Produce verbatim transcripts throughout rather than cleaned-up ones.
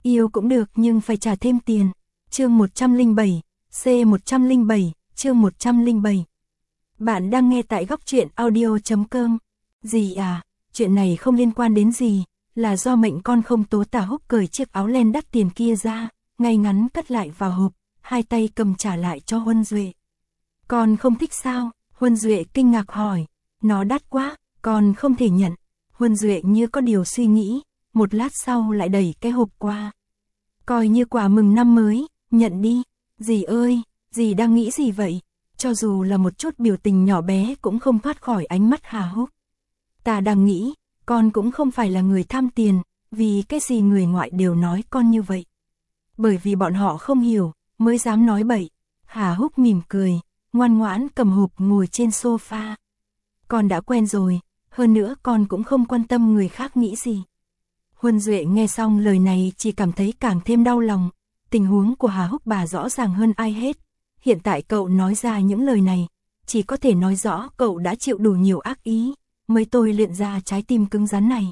Yêu cũng được nhưng phải trả thêm tiền. Chương một trăm lẻ bảy, C một trăm lẻ bảy, chương một trăm lẻ bảy. Bạn đang nghe tại góc truyện audio chấm com. Gì à, chuyện này không liên quan đến gì, là do mệnh con không tố Tả Húc cởi chiếc áo len đắt tiền kia ra, ngay ngắn cất lại vào hộp, hai tay cầm trả lại cho Huân Duệ. Con không thích sao? Huân Duệ kinh ngạc hỏi. Nó đắt quá, con không thể nhận. Huân Duệ như có điều suy nghĩ, một lát sau lại đẩy cái hộp qua. Coi như quà mừng năm mới, nhận đi. Dì ơi, dì đang nghĩ gì vậy? Cho dù là một chút biểu tình nhỏ bé cũng không thoát khỏi ánh mắt Hà Húc. Ta đang nghĩ, con cũng không phải là người tham tiền, vì cái gì người ngoại đều nói con như vậy. Bởi vì bọn họ không hiểu, mới dám nói bậy. Hà Húc mỉm cười, ngoan ngoãn cầm hộp ngồi trên sofa. Con đã quen rồi, hơn nữa con cũng không quan tâm người khác nghĩ gì. Huân Duệ nghe xong lời này chỉ cảm thấy càng thêm đau lòng. Tình huống của Hà Húc bà rõ ràng hơn ai hết. Hiện tại cậu nói ra những lời này, chỉ có thể nói rõ cậu đã chịu đủ nhiều ác ý, mới tôi luyện ra trái tim cứng rắn này.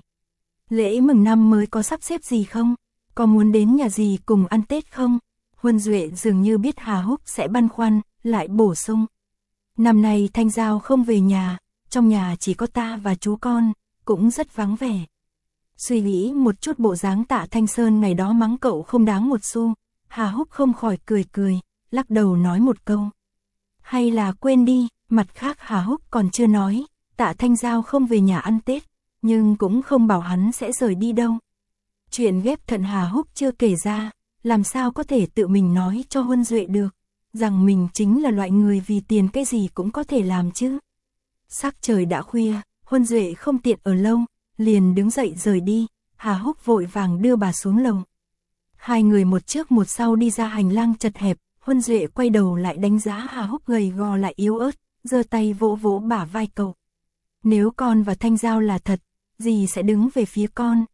Lễ mừng năm mới có sắp xếp gì không? Có muốn đến nhà gì cùng ăn Tết không? Huân Duệ dường như biết Hà Húc sẽ băn khoăn, lại bổ sung. Năm nay Thanh Giao không về nhà, trong nhà chỉ có ta và chú con, cũng rất vắng vẻ. Suy nghĩ một chút bộ dáng Tạ Thanh Sơn ngày đó mắng cậu không đáng một xu, Hà Húc không khỏi cười cười, lắc đầu nói một câu. Hay là quên đi, mặt khác Hà Húc còn chưa nói, Tạ Thanh Giao không về nhà ăn Tết, nhưng cũng không bảo hắn sẽ rời đi đâu. Chuyện ghép thận Hà Húc chưa kể ra, làm sao có thể tự mình nói cho Huân Duệ được, rằng mình chính là loại người vì tiền cái gì cũng có thể làm chứ. Sắc trời đã khuya, Huân Duệ không tiện ở lâu, liền đứng dậy rời đi, Hà Húc vội vàng đưa bà xuống lầu. Hai người một trước một sau đi ra hành lang chật hẹp, Huân Duệ quay đầu lại đánh giá Hà Húc gầy gò lại yếu ớt, giơ tay vỗ vỗ bả vai cậu. Nếu con và Thanh Giao là thật, dì sẽ đứng về phía con.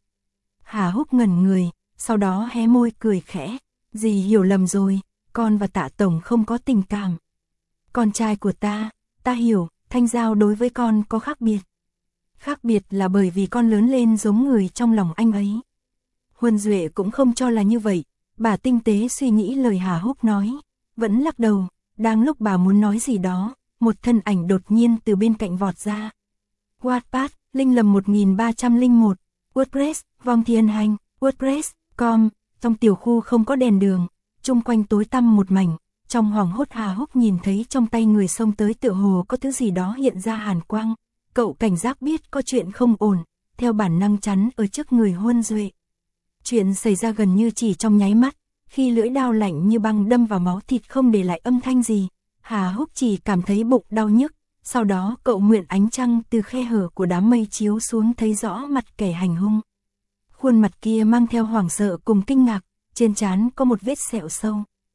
Hà Húc ngẩn người, sau đó hé môi cười khẽ. Dì hiểu lầm rồi, con và Tạ Tổng không có tình cảm. Con trai của ta, ta hiểu, Thanh Giao đối với con có khác biệt. Khác biệt là bởi vì con lớn lên giống người trong lòng anh ấy. Huân Duệ cũng không cho là như vậy, bà tinh tế suy nghĩ lời Hà Húc nói, vẫn lắc đầu, đang lúc bà muốn nói gì đó, một thân ảnh đột nhiên từ bên cạnh vọt ra. Wattpad, Linh Lầm một nghìn ba trăm lẻ một, WordPress, Vong Thiên Hành, WordPress, com, trong tiểu khu không có đèn đường, chung quanh tối tăm một mảnh, trong hoảng hốt Hà Húc nhìn thấy trong tay người xông tới tựa hồ có thứ gì đó hiện ra hàn quang, cậu cảnh giác biết có chuyện không ổn, theo bản năng chắn ở trước người Huân Duệ. Chuyện xảy ra gần như chỉ trong nháy mắt, khi lưỡi dao lạnh như băng đâm vào máu thịt không để lại âm thanh gì, Hà Húc chỉ cảm thấy bụng đau nhức, sau đó cậu mượn ánh trăng từ khe hở của đám mây chiếu xuống thấy rõ mặt kẻ hành hung. Khuôn mặt kia mang theo hoảng sợ cùng kinh ngạc, trên trán có một vết sẹo sâu.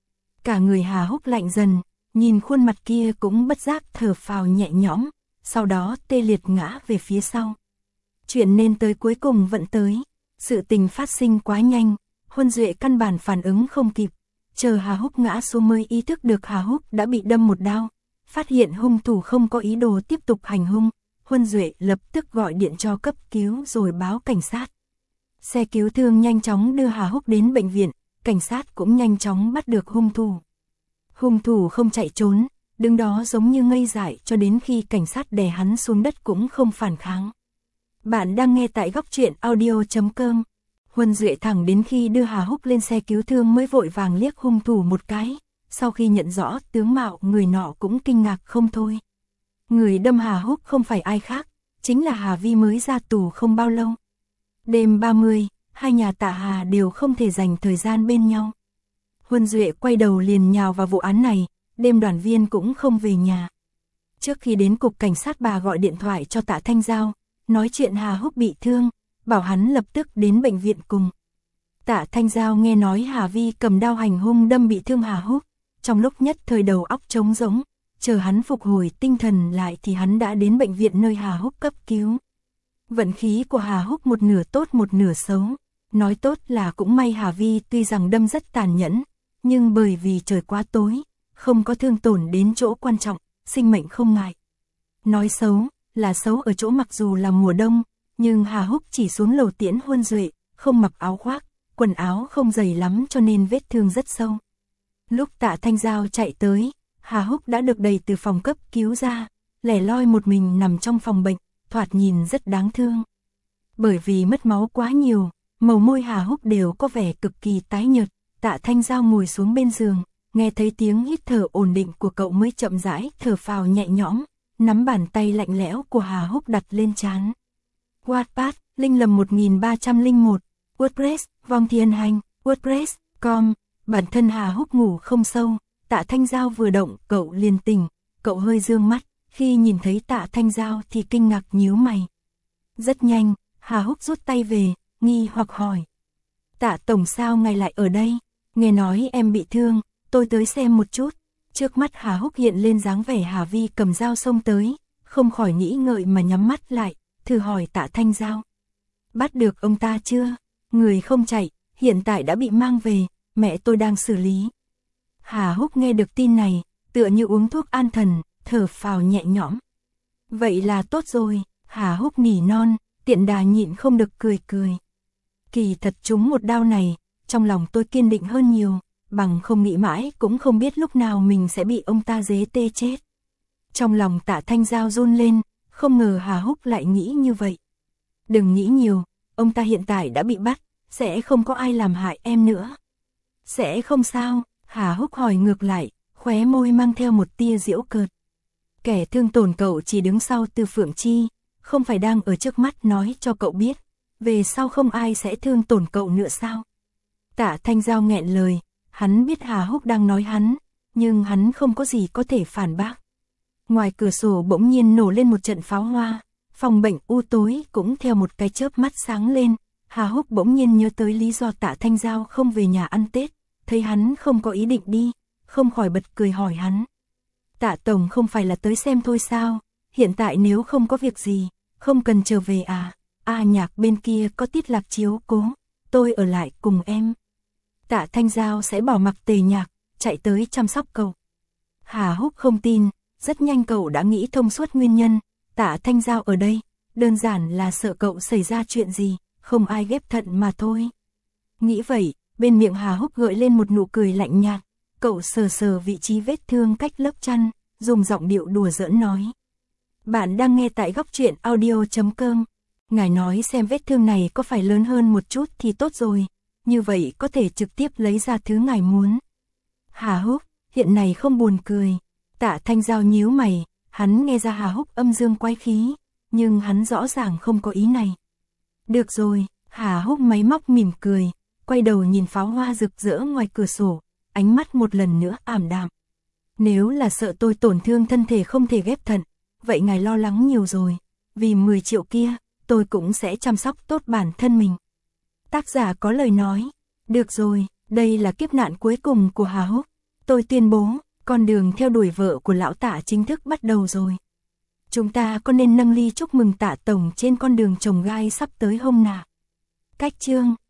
Cả người Hà Húc lạnh dần, nhìn khuôn mặt kia cũng bất giác thở phào nhẹ nhõm, sau đó tê liệt ngã về phía sau. Chuyện nên tới cuối cùng vẫn tới. Sự tình phát sinh quá nhanh, Huân Duệ căn bản phản ứng không kịp, chờ Hà Húc ngã xuống mới ý thức được Hà Húc đã bị đâm một đao, phát hiện hung thủ không có ý đồ tiếp tục hành hung, Huân Duệ lập tức gọi điện cho cấp cứu rồi báo cảnh sát. Xe cứu thương nhanh chóng đưa Hà Húc đến bệnh viện, cảnh sát cũng nhanh chóng bắt được hung thủ. Hung thủ không chạy trốn, đứng đó giống như ngây dại cho đến khi cảnh sát đè hắn xuống đất cũng không phản kháng. Bạn đang nghe tại góc truyện audio chấm com. Huân Duệ thẳng đến khi đưa Hà Húc lên xe cứu thương mới vội vàng liếc hung thủ một cái, sau khi nhận rõ tướng mạo người nọ cũng kinh ngạc không thôi. Người đâm Hà Húc không phải ai khác, chính là Hà Vi mới ra tù không bao lâu. Đêm ba mươi, hai nhà Tạ Hà đều không thể dành thời gian bên nhau. Huân Duệ quay đầu liền nhào vào vụ án này, đêm đoàn viên cũng không về nhà. Trước khi đến cục cảnh sát bà gọi điện thoại cho Tạ Thanh Giao, nói chuyện Hà Húc bị thương, bảo hắn lập tức đến bệnh viện cùng. Tạ Thanh Giao nghe nói Hà Vi cầm đao hành hung đâm bị thương Hà Húc, trong lúc nhất thời đầu óc trống rỗng, chờ hắn phục hồi tinh thần lại thì hắn đã đến bệnh viện nơi Hà Húc cấp cứu. Vận khí của Hà Húc một nửa tốt một nửa xấu, nói tốt là cũng may Hà Vi tuy rằng đâm rất tàn nhẫn, nhưng bởi vì trời quá tối, không có thương tổn đến chỗ quan trọng, sinh mệnh không ngại. Nói xấu là xấu ở chỗ mặc dù là mùa đông, nhưng Hà Húc chỉ xuống lầu tiễn Huân Duệ, không mặc áo khoác, quần áo không dày lắm cho nên vết thương rất sâu. Lúc Tạ Thanh Giao chạy tới, Hà Húc đã được đẩy từ phòng cấp cứu ra, lẻ loi một mình nằm trong phòng bệnh, thoạt nhìn rất đáng thương. Bởi vì mất máu quá nhiều, màu môi Hà Húc đều có vẻ cực kỳ tái nhợt. Tạ Thanh Giao ngồi xuống bên giường, nghe thấy tiếng hít thở ổn định của cậu mới chậm rãi thở phào nhẹ nhõm, nắm bàn tay lạnh lẽo của Hà Húc đặt lên trán. Wattpad, Linh Lầm một nghìn ba trăm lẻ một, WordPress, Vong Thiên Hành, WordPress chấm com. Bản thân Hà Húc ngủ không sâu, Tạ Thanh Giao vừa động cậu liền tỉnh, cậu hơi dương mắt, khi nhìn thấy Tạ Thanh Giao thì kinh ngạc nhíu mày. Rất nhanh, Hà Húc rút tay về, nghi hoặc hỏi. Tạ Tổng sao ngài lại ở đây? Nghe nói em bị thương, tôi tới xem một chút. Trước mắt Hà Húc hiện lên dáng vẻ Hà Vi cầm dao xông tới, không khỏi nghĩ ngợi mà nhắm mắt lại, thử hỏi Tạ Thanh Giao. Bắt được ông ta chưa? Người không chạy, hiện tại đã bị mang về, mẹ tôi đang xử lý. Hà Húc nghe được tin này, tựa như uống thuốc an thần, thở phào nhẹ nhõm. Vậy là tốt rồi, Hà Húc nỉ non, tiện đà nhịn không được cười cười. Kỳ thật trúng một đao này, trong lòng tôi kiên định hơn nhiều, bằng không nghĩ mãi cũng không biết lúc nào mình sẽ bị ông ta dế tê chết. Trong lòng Tạ Thanh Giao run lên, không ngờ Hà Húc lại nghĩ như vậy. Đừng nghĩ nhiều, ông ta hiện tại đã bị bắt, sẽ không có ai làm hại em nữa. Sẽ không sao, Hà Húc hỏi ngược lại, khóe môi mang theo một tia giễu cợt. Kẻ thương tổn cậu chỉ đứng sau Từ Phượng Chi, không phải đang ở trước mắt nói cho cậu biết, về sau không ai sẽ thương tổn cậu nữa sao? Tạ Thanh Giao nghẹn lời, hắn biết Hà Húc đang nói hắn, nhưng hắn không có gì có thể phản bác. Ngoài cửa sổ bỗng nhiên nổ lên một trận pháo hoa, phòng bệnh u tối cũng theo một cái chớp mắt sáng lên. Hà Húc bỗng nhiên nhớ tới lý do Tạ Thanh Giao không về nhà ăn Tết, thấy hắn không có ý định đi, không khỏi bật cười hỏi hắn. Tạ Tổng không phải là tới xem thôi sao, hiện tại nếu không có việc gì, không cần trở về à, A Nhạc bên kia có Tiết Lạc chiếu cố, tôi ở lại cùng em. Tạ Thanh Giao sẽ bỏ mặc Tề Nhạc, chạy tới chăm sóc cậu. Hà Húc không tin, rất nhanh cậu đã nghĩ thông suốt nguyên nhân, Tạ Thanh Giao ở đây, đơn giản là sợ cậu xảy ra chuyện gì, không ai ghép thận mà thôi. Nghĩ vậy, bên miệng Hà Húc gợi lên một nụ cười lạnh nhạt, cậu sờ sờ vị trí vết thương cách lớp chăn, dùng giọng điệu đùa giỡn nói. Bạn đang nghe tại góc truyện audio chấm com. Ngài nói xem vết thương này có phải lớn hơn một chút thì tốt rồi, như vậy có thể trực tiếp lấy ra thứ ngài muốn. Hà Húc, hiện này không buồn cười. Tạ Thanh Giao nhíu mày, hắn nghe ra Hà Húc âm dương quái khí, nhưng hắn rõ ràng không có ý này. Được rồi, Hà Húc máy móc mỉm cười, quay đầu nhìn pháo hoa rực rỡ ngoài cửa sổ, ánh mắt một lần nữa ảm đạm. Nếu là sợ tôi tổn thương thân thể không thể ghép thận, vậy ngài lo lắng nhiều rồi, vì mười triệu kia, tôi cũng sẽ chăm sóc tốt bản thân mình. Tác giả có lời nói, được rồi, đây là kiếp nạn cuối cùng của Hà Húc, tôi tuyên bố, con đường theo đuổi vợ của lão Tạ chính thức bắt đầu rồi. Chúng ta có nên nâng ly chúc mừng Tạ Tổng trên con đường trồng gai sắp tới không nào? Cách chương